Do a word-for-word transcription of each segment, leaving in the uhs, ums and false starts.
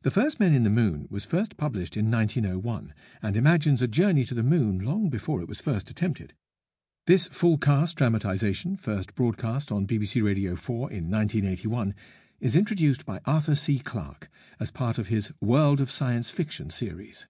The First Men in the Moon was first published in nineteen oh one and imagines a journey to the moon long before it was first attempted. This full-cast dramatisation, first broadcast on B B C Radio four in nineteen eighty-one, is introduced by Arthur C. Clarke as part of his World of Science Fiction series.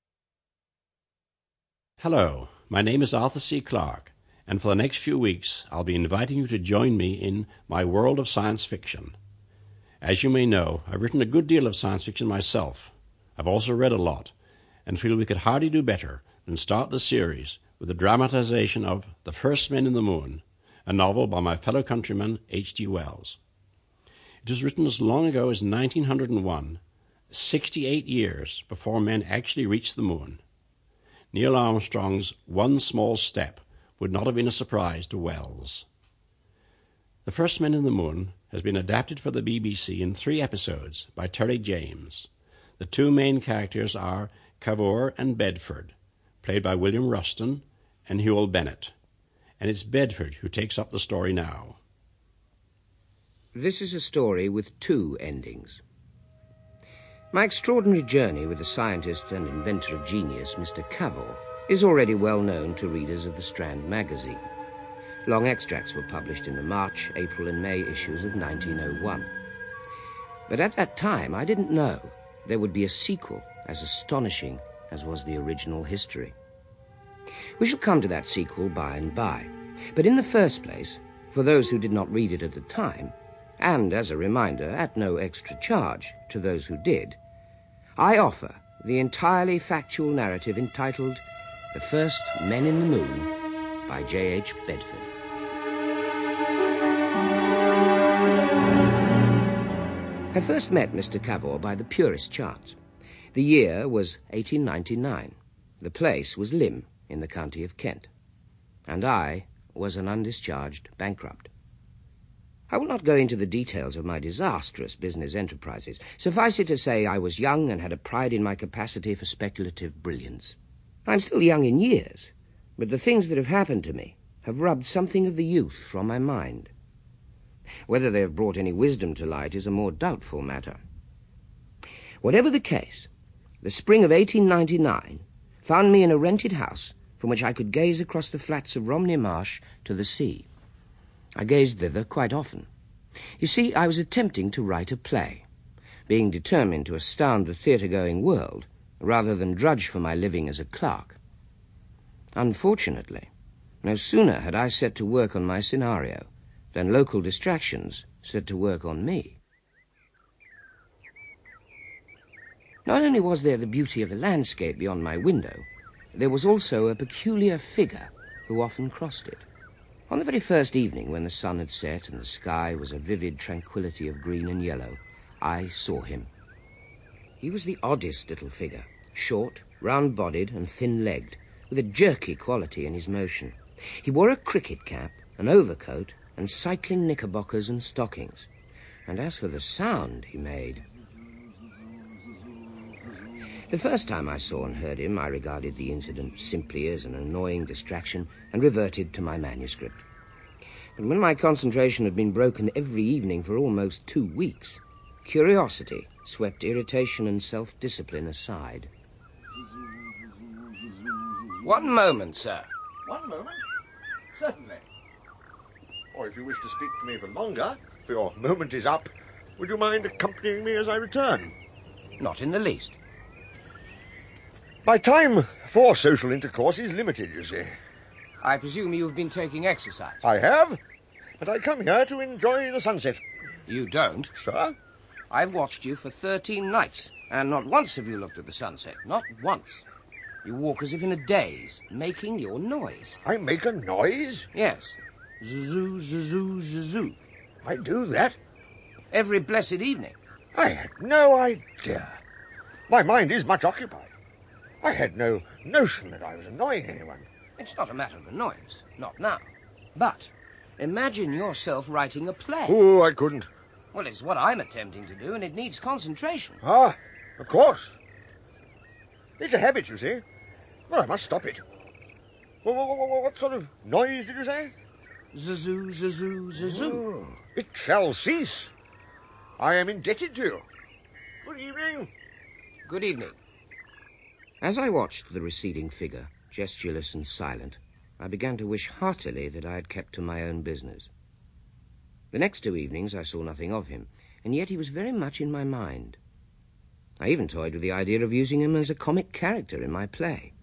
Hello, my name is Arthur C. Clarke, and for the next few weeks I'll be inviting you to join me in my World of Science Fiction. As you may know, I've written a good deal of science fiction myself. I've also read a lot, and feel we could hardly do better than start the series with the dramatisation of The First Men in the Moon, a novel by my fellow countryman H G Wells. It was written as long ago as nineteen oh one, sixty-eight years before men actually reached the moon. Neil Armstrong's one small step would not have been a surprise to Wells. The First Men in the Moon has been adapted for the B B C in three episodes by Terry James. The two main characters are Cavour and Bedford, played by William Ruston and Hewell Bennett, and it's Bedford who takes up the story now. This is a story with two endings. My extraordinary journey with the scientist and inventor of genius, Mister Cavour, is already well known to readers of the Strand magazine. Long extracts were published in the March, April and May issues of nineteen oh one. But at that time, I didn't know there would be a sequel as astonishing as was the original history. We shall come to that sequel by and by. But in the first place, for those who did not read it at the time, and as a reminder, at no extra charge to those who did, I offer the entirely factual narrative entitled The First Men in the Moon by J H Bedford. I first met Mister Cavour by the purest chance. The year was eighteen ninety-nine. The place was Lymm in the county of Kent. And I was an undischarged bankrupt. I will not go into the details of my disastrous business enterprises. Suffice it to say I was young and had a pride in my capacity for speculative brilliance. I'm still young in years, but the things that have happened to me have rubbed something of the youth from my mind. Whether they have brought any wisdom to light is a more doubtful matter. Whatever the case, the spring of eighteen ninety-nine found me in a rented house from which I could gaze across the flats of Romney Marsh to the sea. I gazed thither quite often. You see, I was attempting to write a play, being determined to astound the theatre-going world rather than drudge for my living as a clerk. Unfortunately, no sooner had I set to work on my scenario than local distractions set to work on me. Not only was there the beauty of the landscape beyond my window, there was also a peculiar figure who often crossed it. On the very first evening, when the sun had set and the sky was a vivid tranquillity of green and yellow, I saw him. He was the oddest little figure, short, round-bodied and thin-legged, with a jerky quality in his motion. He wore a cricket cap, an overcoat, and cycling knickerbockers and stockings. And as for the sound he made... The first time I saw and heard him, I regarded the incident simply as an annoying distraction and reverted to my manuscript. But when my concentration had been broken every evening for almost two weeks, curiosity swept irritation and self-discipline aside. One moment, sir. One moment? Certainly. Or if you wish to speak to me for longer, for your moment is up, would you mind accompanying me as I return? Not in the least. My time for social intercourse is limited, you see. I presume you've been taking exercise. I have, but I come here to enjoy the sunset. You don't? Sir? I've watched you for thirteen nights, and not once have you looked at the sunset. Not once. You walk as if in a daze, making your noise. I make a noise? Yes. Zzzoo, zzzoo, zzzoo. I do that? Every blessed evening. I had no idea. My mind is much occupied. I had no notion that I was annoying anyone. It's not a matter of annoyance. Not now. But imagine yourself writing a play. Oh, I couldn't. Well, it's what I'm attempting to do, and it needs concentration. Ah, of course. It's a habit, you see. Well, I must stop it. What, what, what sort of noise did you say? Zzzoo, zzzoo, zzzoo. Oh, it shall cease. I am indebted to you. Good evening. Good evening. As I watched the receding figure, gestureless and silent, I began to wish heartily that I had kept to my own business. The next two evenings I saw nothing of him, and yet he was very much in my mind. I even toyed with the idea of using him as a comic character in my play.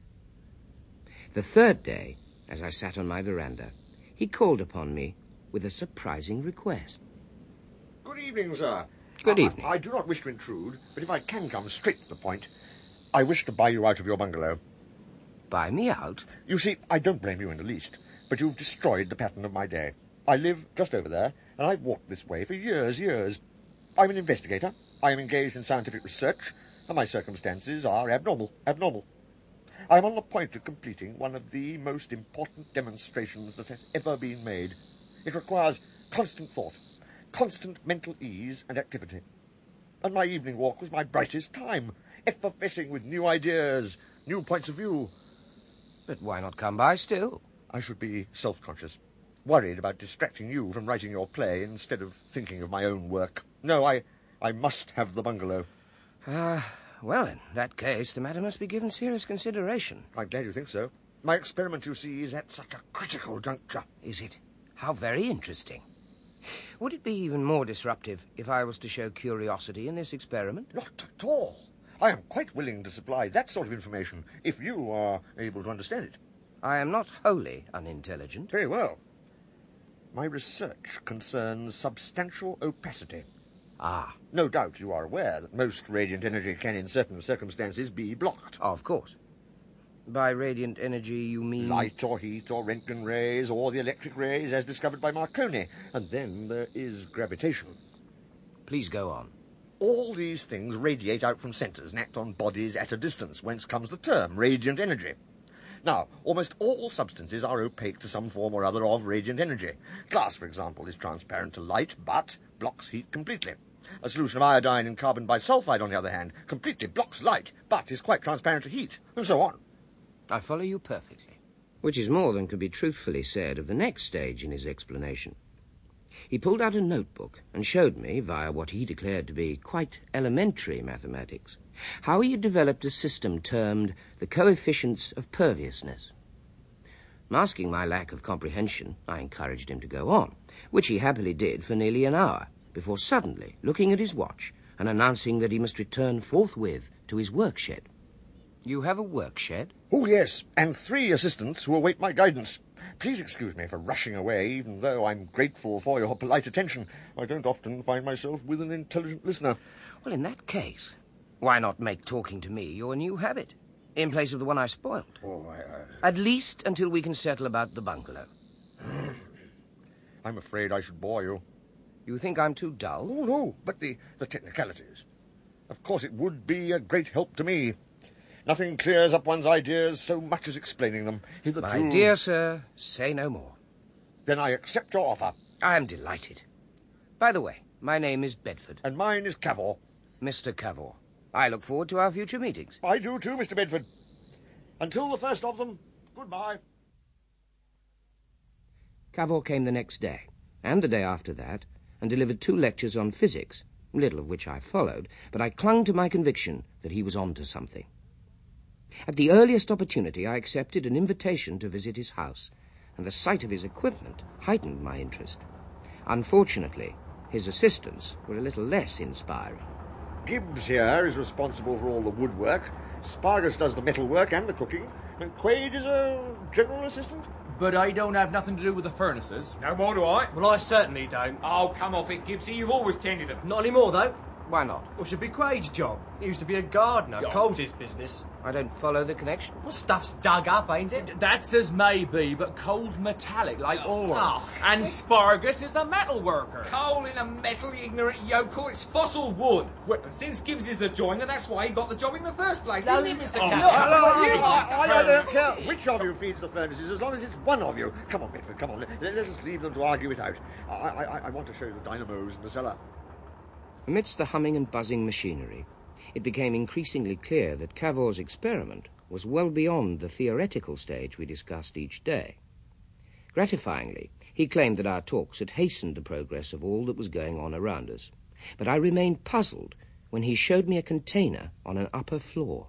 The third day, as I sat on my veranda, he called upon me with a surprising request. Good evening, sir. Good I- evening. I, I do not wish to intrude, but if I can come straight to the point, I wish to buy you out of your bungalow. Buy me out? You see, I don't blame you in the least, but you've destroyed the pattern of my day. I live just over there, and I've walked this way for years, years. I'm an investigator. I am engaged in scientific research, and my circumstances are abnormal, abnormal. I'm on the point of completing one of the most important demonstrations that has ever been made. It requires constant thought, constant mental ease and activity. And my evening walk was my brightest time, effervescing with new ideas, new points of view. But why not come by still? I should be self-conscious, worried about distracting you from writing your play instead of thinking of my own work. No, I, I must have the bungalow. Ah, well, in that case, the matter must be given serious consideration. I'm glad you think so. My experiment, you see, is at such a critical juncture. Is it? How very interesting. Would it be even more disruptive if I was to show curiosity in this experiment? Not at all. I am quite willing to supply that sort of information, if you are able to understand it. I am not wholly unintelligent. Very well. My research concerns substantial opacity. Ah, No doubt you are aware that most radiant energy can, in certain circumstances, be blocked. of course. By radiant energy, you mean... Light or heat or Röntgen rays or the electric rays as discovered by Marconi. And then there is gravitation. Please go on. All these things radiate out from centres and act on bodies at a distance, whence comes the term radiant energy. Now, almost all substances are opaque to some form or other of radiant energy. Glass, for example, is transparent to light, but blocks heat completely. A solution of iodine in carbon bisulfide, on the other hand, completely blocks light, but is quite transparent to heat, and so on. I follow you perfectly. Which is more than could be truthfully said of the next stage in his explanation. He pulled out a notebook and showed me, via what he declared to be quite elementary mathematics, how he had developed a system termed the coefficients of perviousness. Masking my lack of comprehension, I encouraged him to go on, which he happily did for nearly an hour, before suddenly looking at his watch and announcing that he must return forthwith to his work shed. You have a work shed? Oh, yes, and three assistants who await my guidance. Please excuse me for rushing away, even though I'm grateful for your polite attention. I don't often find myself with an intelligent listener. Well, in that case, why not make talking to me your new habit, in place of the one I spoiled? Oh, I, I... At least until we can settle about the bungalow. I'm afraid I should bore you. You think I'm too dull? Oh, no, but the, the technicalities. Of course, it would be a great help to me. Nothing clears up one's ideas so much as explaining them. Hitherto... My dear sir, say no more. Then I accept your offer. I am delighted. By the way, my name is Bedford. And mine is Cavor. Mister Cavor. I look forward to our future meetings. I do too, Mister Bedford. Until the first of them, goodbye. Cavor came the next day, and the day after that, and delivered two lectures on physics, little of which I followed, but I clung to my conviction that he was on to something. At the earliest opportunity, I accepted an invitation to visit his house, and the sight of his equipment heightened my interest. Unfortunately, his assistants were a little less inspiring. Gibbs here is responsible for all the woodwork. Spargus does the metalwork and the cooking. And Quaid is a general assistant. But I don't have nothing to do with the furnaces. No more do I. Well, I certainly don't. Oh, come off it, Gibbsy. You've always tended them. Not anymore, though. Why not? Well, it should be Quaid's job. He used to be a gardener. Yeah. Cole's his business. I don't follow the connection. Well, stuff's dug up, ain't it? That's as may be, but Cole's metallic, like ore. Oh. And Spargus is the metal worker. Coal in a metal, you ignorant yokel. It's fossil wood. Well, since Gibbs is the joiner, that's why he got the job in the first place, isn't it, Mister Oh, Campbell? no, Hello, You you! like I, I turn. don't care which of you feeds the furnaces, as long as it's one of you. Come on, Bedford, come on. Let, let us leave them to argue it out. I, I, I want to show you the dynamos in the cellar. Amidst the humming and buzzing machinery, it became increasingly clear that Cavor's experiment was well beyond the theoretical stage we discussed each day. Gratifyingly, he claimed that our talks had hastened the progress of all that was going on around us, but I remained puzzled when he showed me a container on an upper floor.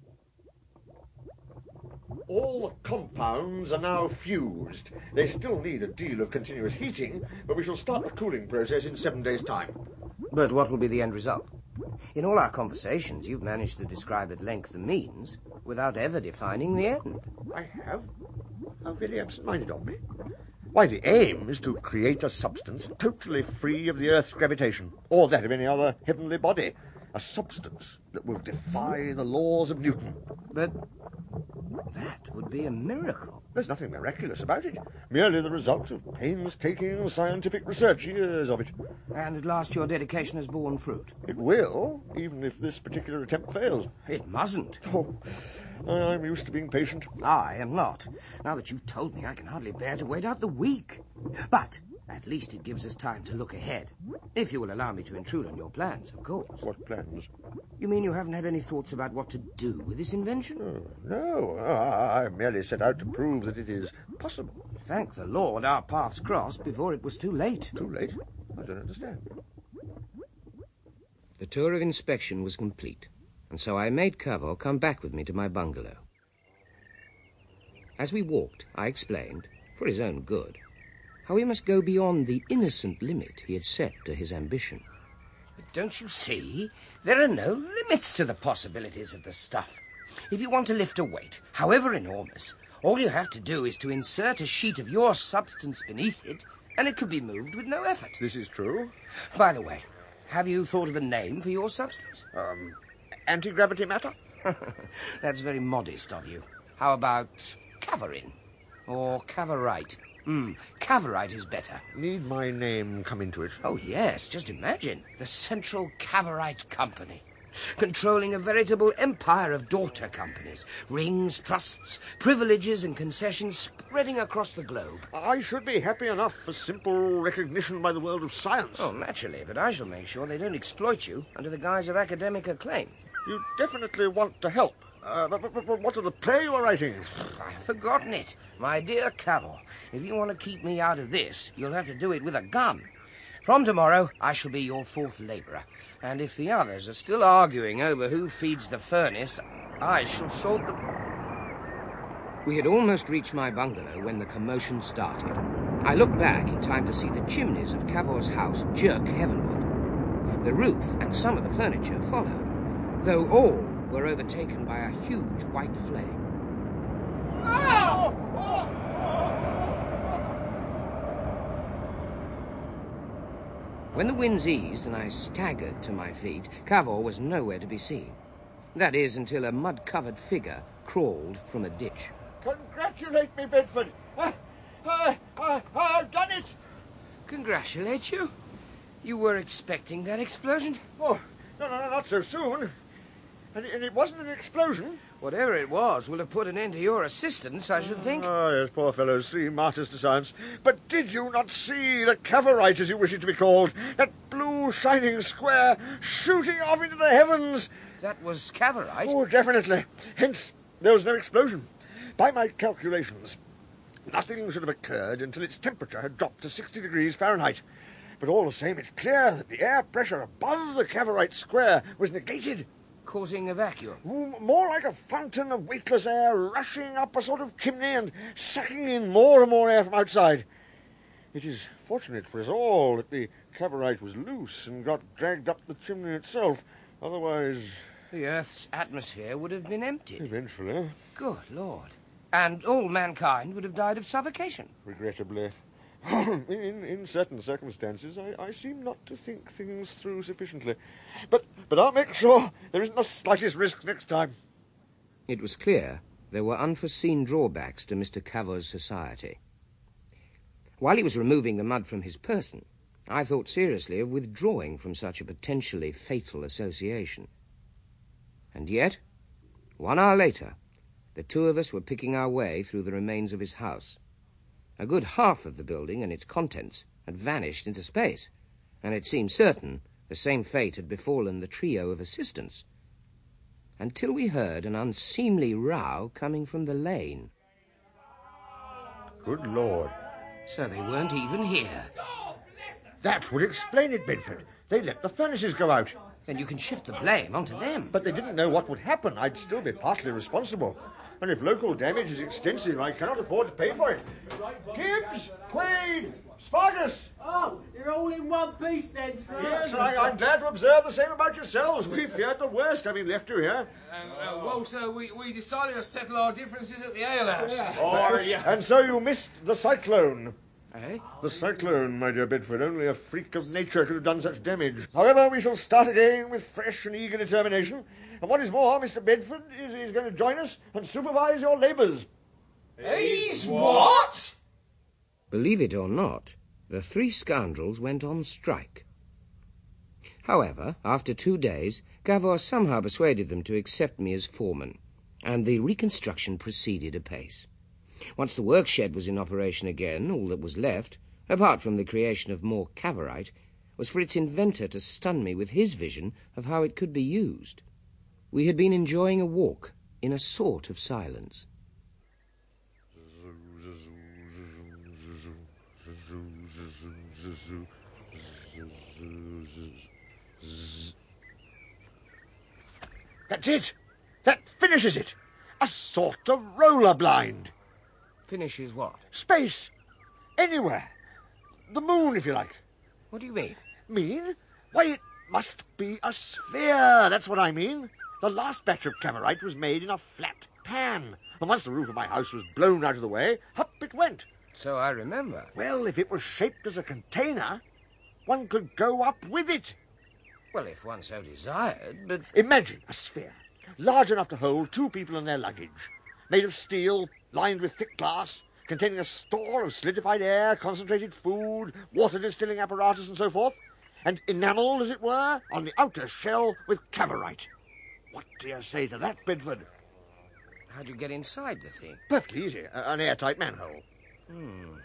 All the compounds are now fused. They still need a deal of continuous heating, but we shall start the cooling process in seven days' time. But what will be the end result? In all our conversations, you've managed to describe at length the means without ever defining the end. I have? How very absent-minded of me. Why, the aim is to create a substance totally free of the Earth's gravitation, or that of any other heavenly body. A substance that will defy the laws of Newton. But that would be a miracle. There's nothing miraculous about it. Merely the result of painstaking scientific research, years of it. And at last your dedication has borne fruit. It will, even if this particular attempt fails. It mustn't. Oh, I'm used to being patient. I am not. Now that you've told me, I can hardly bear to wait out the week. But at least it gives us time to look ahead. If you will allow me to intrude on your plans, of course. What plans? You mean you haven't had any thoughts about what to do with this invention? Oh, no, I, I merely set out to prove that it is possible. Thank the Lord our paths crossed before it was too late. Too late? I don't understand. The tour of inspection was complete, and so I made Cavor come back with me to my bungalow. As we walked, I explained, for his own good, how he must go beyond the innocent limit he had set to his ambition. But don't you see? There are no limits to the possibilities of the stuff. If you want to lift a weight, however enormous, all you have to do is to insert a sheet of your substance beneath it, and it can be moved with no effort. This is true. By the way, have you thought of a name for your substance? Um, anti-gravity matter? That's very modest of you. How about Cavarin? Or Cavorite? Hmm, Cavorite is better. Need my name come into it? Oh, yes, just imagine. The Central Cavorite Company. Controlling a veritable empire of daughter companies. Rings, trusts, privileges and concessions spreading across the globe. I should be happy enough for simple recognition by the world of science. Oh, naturally, but I shall make sure they don't exploit you under the guise of academic acclaim. You definitely want to help. Uh, but, but, but what of the play you are writing? I've forgotten it. My dear Cavor, if you want to keep me out of this, you'll have to do it with a gun. From tomorrow, I shall be your fourth labourer. And if the others are still arguing over who feeds the furnace, I shall sort them. We had almost reached my bungalow when the commotion started. I looked back in time to see the chimneys of Cavor's house jerk heavenward. The roof and some of the furniture followed, though all were overtaken by a huge white flame. When the winds eased and I staggered to my feet, Cavor was nowhere to be seen. That is, until a mud-covered figure crawled from a ditch. Congratulate me, Bedford. I, I, I, I've done it. Congratulate you? You were expecting that explosion? Oh, no, no, no, not so soon. And, and it wasn't an explosion. Whatever it was will have put an end to your assistance, I should think. Oh, yes, poor fellows, three martyrs to science. But did you not see the Cavorite, as you wish it to be called? That blue shining square shooting off into the heavens. That was Cavorite? Oh, definitely. Hence, there was no explosion. By my calculations, nothing should have occurred until its temperature had dropped to sixty degrees Fahrenheit. But all the same, it's clear that the air pressure above the Cavorite square was negated. Causing a vacuum? More like a fountain of weightless air rushing up a sort of chimney and sucking in more and more air from outside. It is fortunate for us all that the Cavorite was loose and got dragged up the chimney itself. Otherwise... The Earth's atmosphere would have been emptied. Eventually. Good Lord. And all mankind would have died of suffocation. Regrettably. in, in certain circumstances, I, I seem not to think things through sufficiently. But, but I'll make sure there isn't the slightest risk next time. It was clear there were unforeseen drawbacks to Mister Cavor's society. While he was removing the mud from his person, I thought seriously of withdrawing from such a potentially fatal association. And yet, one hour later, the two of us were picking our way through the remains of his house. A good half of the building and its contents had vanished into space, and it seemed certain the same fate had befallen the trio of assistants, until we heard an unseemly row coming from the lane. Good Lord. So they weren't even here. That would explain it, Bedford. They let the furnaces go out. Then you can shift the blame onto them. But they didn't know what would happen. I'd still be partly responsible. And if local damage is extensive, I cannot afford to pay for it. Gibbs! Quaid! Spargus! Oh, you're all in one piece then, sir. Yes, and I, I'm glad to observe the same about yourselves. We feared the worst having left you here. Uh, uh, well, sir, we, we decided to settle our differences at the alehouse. Yeah. Oh, yeah. And so you missed the cyclone. Eh? The cyclone, my dear Bedford. Only a freak of nature could have done such damage. However, we shall start again with fresh and eager determination. And what is more, Mister Bedford is, is going to join us and supervise your labours. He's what? Believe it or not, the three scoundrels went on strike. However, after two days, Cavor somehow persuaded them to accept me as foreman, and the reconstruction proceeded apace. Once the workshed was in operation again, all that was left, apart from the creation of more Cavorite, was for its inventor to stun me with his vision of how it could be used. We had been enjoying a walk in a sort of silence. That's it. That finishes it. A sort of roller blind. Finishes what? Space. Anywhere. The moon, if you like. What do you mean? Mean? Why, it must be a sphere. That's what I mean. The last batch of Cavorite was made in a flat pan. And once the roof of my house was blown out of the way, up it went. So I remember. Well, if it was shaped as a container, one could go up with it. Well, if one so desired, but... Imagine a sphere, large enough to hold two people and their luggage, made of steel, lined with thick glass, containing a store of solidified air, concentrated food, water distilling apparatus, and so forth, and enamelled, as it were, on the outer shell with Cavorite. What do you say to that, Bedford? How'd you get inside the thing? Perfectly easy. A- an airtight manhole. Hmm.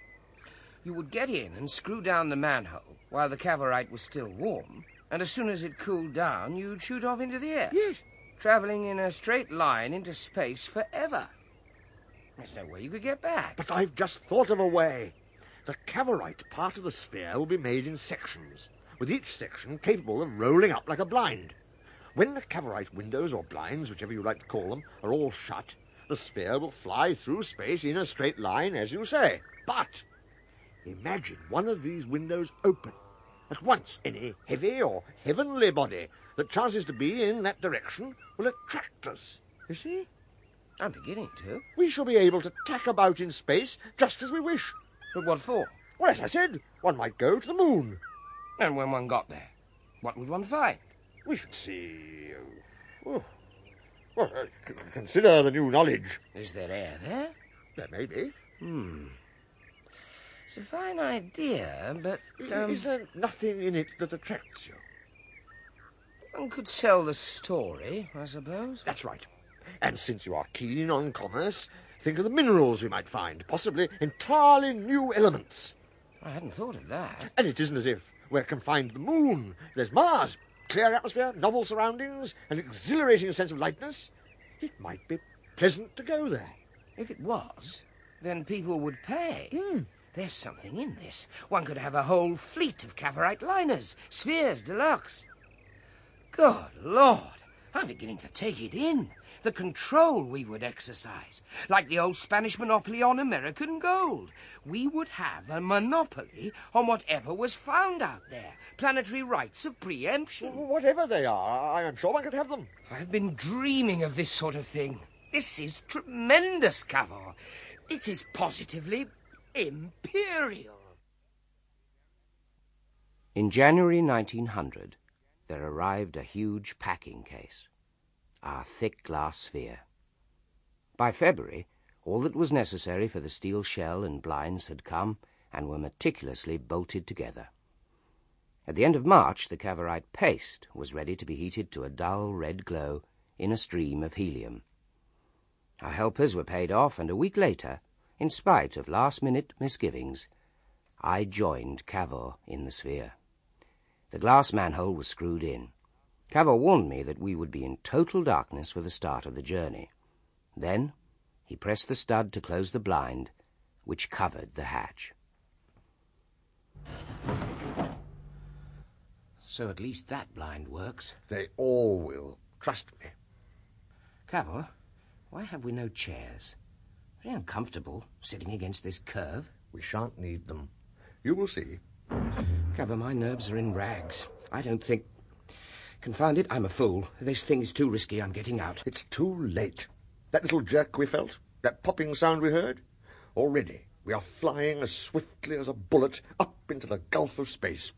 You would get in and screw down the manhole while the Cavorite was still warm, and as soon as it cooled down, you'd shoot off into the air. Yes. Travelling in a straight line into space forever. There's no way you could get back. But I've just thought of a way. The Cavorite part of the sphere will be made in sections, with each section capable of rolling up like a blind. When the Cavorite windows or blinds, whichever you like to call them, are all shut, the sphere will fly through space in a straight line, as you say. But imagine one of these windows open. At once, any heavy or heavenly body that chances to be in that direction will attract us. You see? I'm beginning to. We shall be able to tack about in space just as we wish. But what for? Well, as I said, one might go to the moon. And when one got there, what would one find? We should see... Oh, well, uh, c- consider the new knowledge. Is there air there? There may be. Hmm. It's a fine idea, but... I- Um, Is there nothing in it that attracts you? one could sell the story, I suppose. That's right. And since you are keen on commerce, think of the minerals we might find, possibly entirely new elements. I hadn't thought of that. And it isn't as if we're confined to the moon. There's Mars. Clear atmosphere, novel surroundings, an exhilarating sense of lightness. It might be pleasant to go there. If it was, then people would pay. Hmm. There's something in this. One could have a whole fleet of Cavorite liners, spheres deluxe. Good Lord, I'm beginning to take it in. The control we would exercise, like the old Spanish monopoly on American gold. We would have a monopoly on whatever was found out there. Planetary rights of preemption. W- Whatever they are, I am sure one could have them. I've been dreaming of this sort of thing. This is tremendous, Cavor. It is positively imperial. In January nineteen hundred, there arrived a huge packing case, our thick glass sphere. By February, all that was necessary for the steel shell and blinds had come and were meticulously bolted together. At the end of March, the Cavorite paste was ready to be heated to a dull red glow in a stream of helium. Our helpers were paid off, and a week later, in spite of last-minute misgivings, I joined Cavor in the sphere. The glass manhole was screwed in. Cavor warned me that we would be in total darkness for the start of the journey. Then he pressed the stud to close the blind, which covered the hatch. So at least that blind works. They all will. Trust me. Cavor, why have we no chairs? Very uncomfortable, sitting against this curve. We shan't need them. You will see. Cavor, my nerves are in rags. I don't think... Confound it, I'm a fool. This thing is too risky. I'm getting out. It's too late. That little jerk we felt, that popping sound we heard, already we are flying as swiftly as a bullet up into the gulf of space.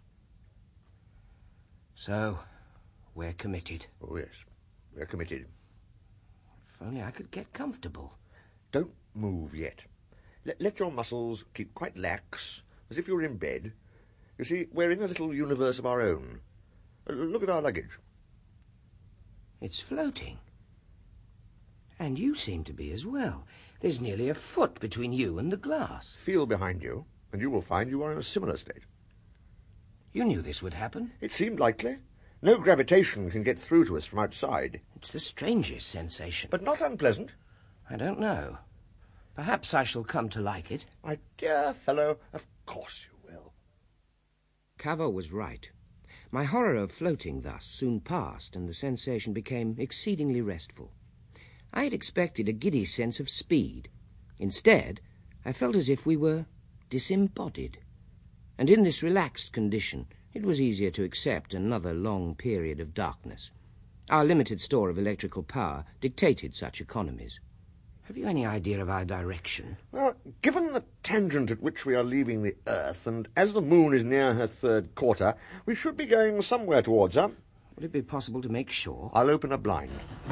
So, we're committed. Oh, yes, we're committed. If only I could get comfortable. Don't move yet. Let, let your muscles keep quite lax, as if you were in bed. You see, we're in a little universe of our own. Uh, look at our luggage. It's floating. And you seem to be as well. There's nearly a foot between you and the glass. Feel behind you, and you will find you are in a similar state. You knew this would happen? It seemed likely. No gravitation can get through to us from outside. It's the strangest sensation. But not unpleasant. I don't know. Perhaps I shall come to like it. My dear fellow, of course you will. Cavor was right. My horror of floating thus soon passed, and the sensation became exceedingly restful. I had expected a giddy sense of speed. Instead, I felt as if we were disembodied. And in this relaxed condition, it was easier to accept another long period of darkness. Our limited store of electrical power dictated such economies. Have you any idea of our direction? Well, given the tangent at which we are leaving the Earth, and as the moon is near her third quarter, we should be going somewhere towards her. Would it be possible to make sure? I'll open a blind.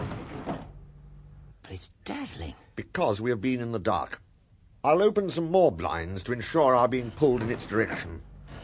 But it's dazzling. Because we have been in the dark. I'll open some more blinds to ensure our being pulled in its direction.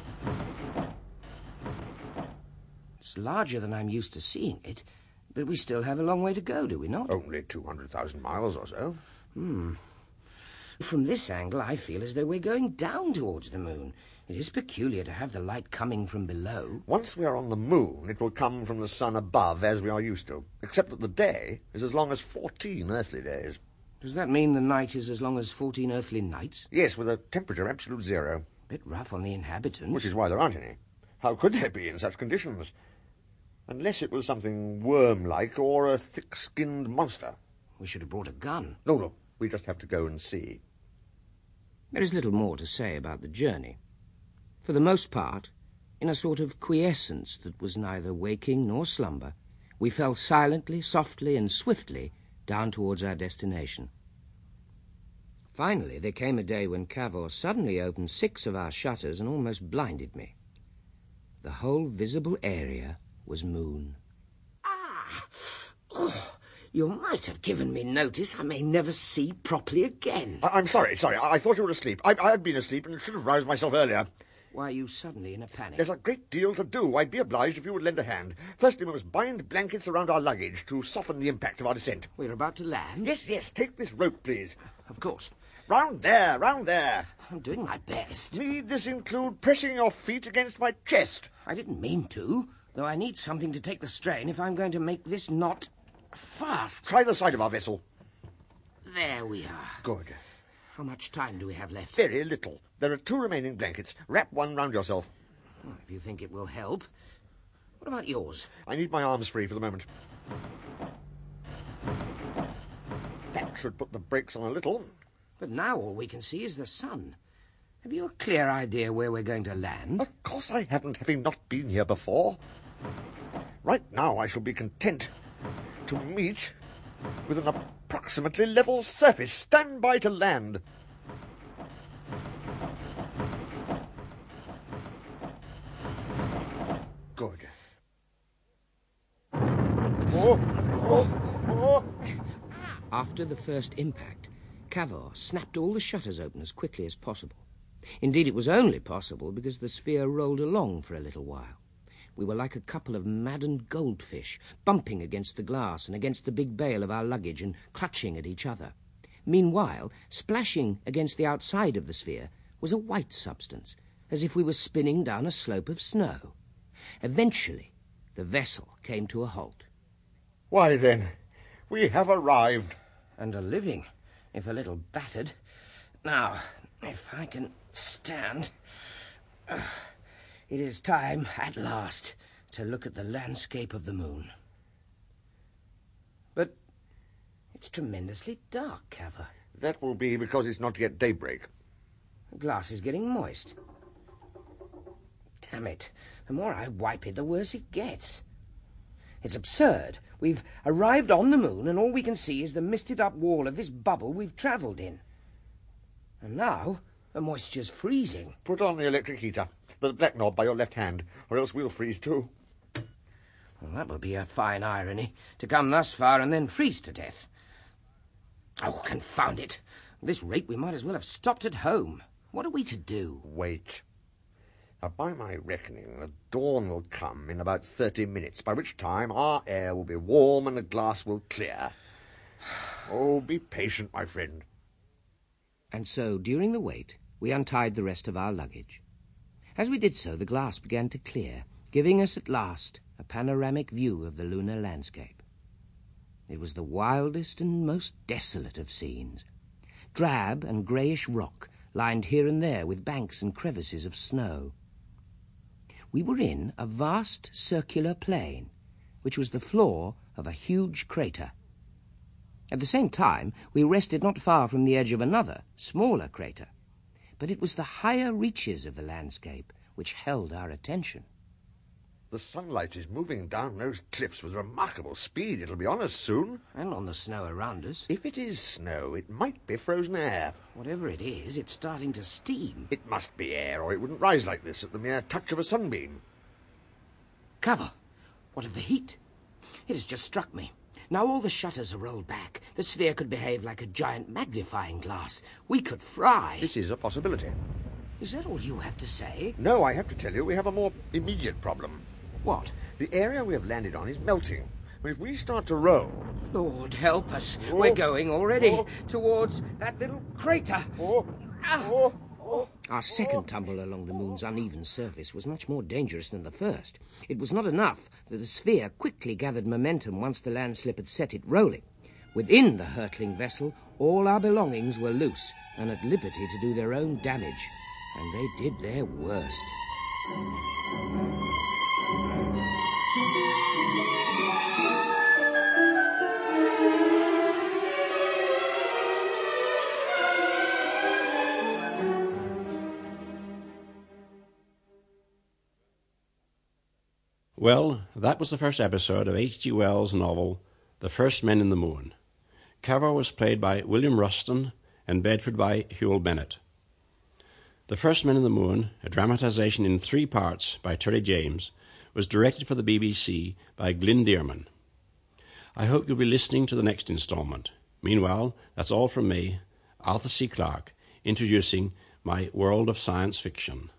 It's larger than I'm used to seeing it, but we still have a long way to go, do we not? Only two hundred thousand miles or so. Hmm. From this angle, I feel as though we're going down towards the moon. It is peculiar to have the light coming from below. Once we are on the moon, it will come from the sun above, as we are used to, except that the day is as long as fourteen earthly days. Does that mean the night is as long as fourteen earthly nights? Yes, with a temperature absolute zero. Bit rough on the inhabitants. Which is why there aren't any. How could there be in such conditions? Unless it was something worm-like or a thick-skinned monster. We should have brought a gun. No, no, we just have to go and see. There is little more to say about the journey. For the most part, in a sort of quiescence that was neither waking nor slumber, we fell silently, softly, and swiftly down towards our destination. Finally, there came a day when Cavor suddenly opened six of our shutters and almost blinded me. The whole visible area was moon. Ah! Oh, you might have given me notice. I may never see properly again. I- I'm sorry, sorry. I, I thought you were asleep. I, I had been asleep and should have roused myself earlier. Why are you suddenly in a panic? There's a great deal to do. I'd be obliged if you would lend a hand. Firstly, we must bind blankets around our luggage to soften the impact of our descent. We're about to land? Yes, yes. Take this rope, please. Of course. Round there, round there. I'm doing my best. Need this include pressing your feet against my chest? I didn't mean to, though I need something to take the strain if I'm going to make this knot fast. Try the side of our vessel. There we are. Good. How much time do we have left? Very little. There are two remaining blankets. Wrap one round yourself. Well, if you think it will help. What about yours? I need my arms free for the moment. That should put the brakes on a little. But now all we can see is the sun. Have you a clear idea where we're going to land? Of course I haven't, having not been here before. Right now I shall be content to meet with an approximately level surface. Stand by to land. Good. Oh, oh, oh. After the first impact, Cavor snapped all the shutters open as quickly as possible. Indeed, it was only possible because the sphere rolled along for a little while. We were like a couple of maddened goldfish, bumping against the glass and against the big bale of our luggage and clutching at each other. Meanwhile, splashing against the outside of the sphere was a white substance, as if we were spinning down a slope of snow. Eventually, the vessel came to a halt. Why then, we have arrived. And are living, if a little battered. Now, if I can stand... Uh, It is time, at last, to look at the landscape of the moon. But it's tremendously dark, Cavor. That will be because it's not yet daybreak. The glass is getting moist. Damn it. The more I wipe it, the worse it gets. It's absurd. We've arrived on the moon, and all we can see is the misted-up wall of this bubble we've travelled in. And now, the moisture's freezing. Put on the electric heater, the black knob by your left hand, or else we'll freeze too. Well, that would be a fine irony, to come thus far and then freeze to death. Oh, confound it. At this rate, we might as well have stopped at home. What are we to do? Wait. Now, by my reckoning, the dawn will come in about thirty minutes, by which time our air will be warm and the glass will clear. Oh, be patient, my friend. And so, during the wait, we untied the rest of our luggage. As we did so, the glass began to clear, giving us at last a panoramic view of the lunar landscape. It was the wildest and most desolate of scenes. Drab and greyish rock lined here and there with banks and crevices of snow. We were in a vast circular plain, which was the floor of a huge crater. At the same time, we rested not far from the edge of another, smaller crater, but it was the higher reaches of the landscape which held our attention. The sunlight is moving down those cliffs with remarkable speed. It'll be on us soon. And on the snow around us. If it is snow, it might be frozen air. Whatever it is, it's starting to steam. It must be air, or it wouldn't rise like this at the mere touch of a sunbeam. Cover! What of the heat? It has just struck me. Now all the shutters are rolled back. The sphere could behave like a giant magnifying glass. We could fry. This is a possibility. Is that all you have to say? No, I have to tell you, we have a more immediate problem. What? The area we have landed on is melting. But if we start to roll... Lord, help us. Oh. We're going already Oh. towards that little crater. Oh. Ah. Oh. Oh. Our second tumble along the moon's uneven surface was much more dangerous than the first. It was not enough that the sphere quickly gathered momentum once the landslip had set it rolling. Within the hurtling vessel, all our belongings were loose and at liberty to do their own damage. And they did their worst. Well, that was the first episode of H G Wells' novel, The First Men in the Moon. Cavor was played by William Ruston and Bedford by Hewell Bennett. The First Men in the Moon, a dramatisation in three parts by Terry James, was directed for the B B C by Glyn Dearman. I hope you'll be listening to the next instalment. Meanwhile, that's all from me, Arthur C. Clarke, introducing my world of science fiction.